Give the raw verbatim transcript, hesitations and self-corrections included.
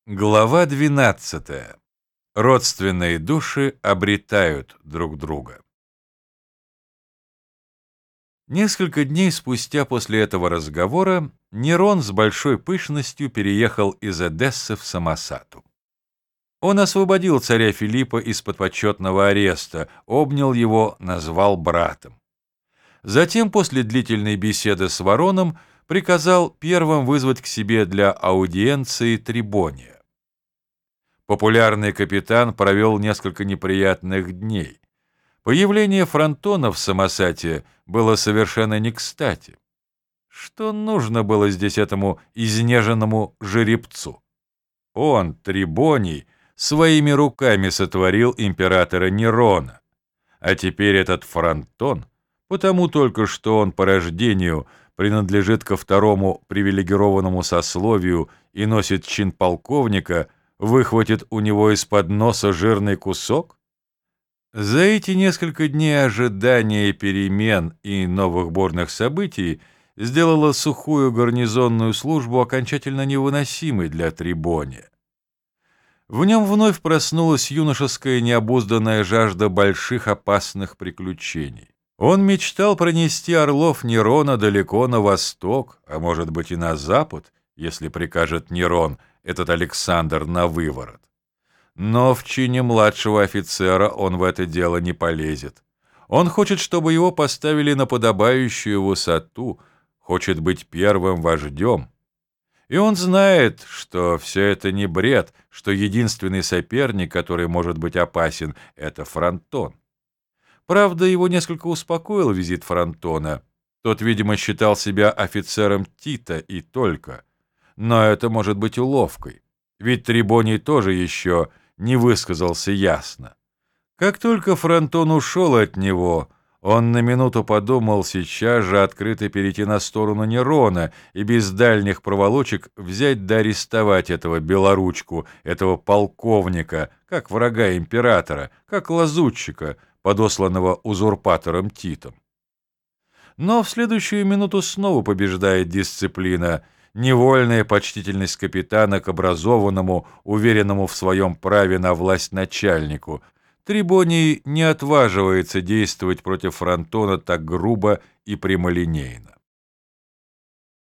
Глава двенадцатая. Родственные души обретают друг друга. Несколько дней спустя после этого разговора Нерон с большой пышностью переехал из Эдессы в Самосату. Он освободил царя Филиппа из-под почетного ареста, обнял его, назвал братом. Затем, после длительной беседы с Вороном, приказал первым вызвать к себе для аудиенции Трибония. Популярный капитан провел несколько неприятных дней. Появление Фронтона в Самосате было совершенно не кстати. Что нужно было здесь этому изнеженному жеребцу? Он, Трибоний, своими руками сотворил императора Нерона. А теперь этот Фронтон, потому только что он по рождению принадлежит ко второму привилегированному сословию и носит чин полковника, выхватит у него из-под носа жирный кусок? За эти несколько дней ожидания перемен и новых бурных событий сделало сухую гарнизонную службу окончательно невыносимой для Трибония. В нем вновь проснулась юношеская необузданная жажда больших опасных приключений. Он мечтал пронести орлов Нерона далеко на восток, а может быть и на запад, если прикажет Нерон, этот Александр на выворот. Но в чине младшего офицера он в это дело не полезет. Он хочет, чтобы его поставили на подобающую высоту, хочет быть первым вождем. И он знает, что все это не бред, что единственный соперник, который может быть опасен, — это Фронтон. Правда, его несколько успокоил визит Фронтона. Тот, видимо, считал себя офицером Тита и только. Но это может быть уловкой, ведь Трибоний тоже еще не высказался ясно. Как только Фронтон ушел от него, он на минуту подумал сейчас же открыто перейти на сторону Нерона и без дальних проволочек взять да арестовать этого белоручку, этого полковника, как врага императора, как лазутчика, подосланного узурпатором Титом. Но в следующую минуту снова побеждает дисциплина, невольная почтительность капитана к образованному, уверенному в своем праве на власть начальнику. Трибоний не отваживается действовать против Фронтона так грубо и прямолинейно.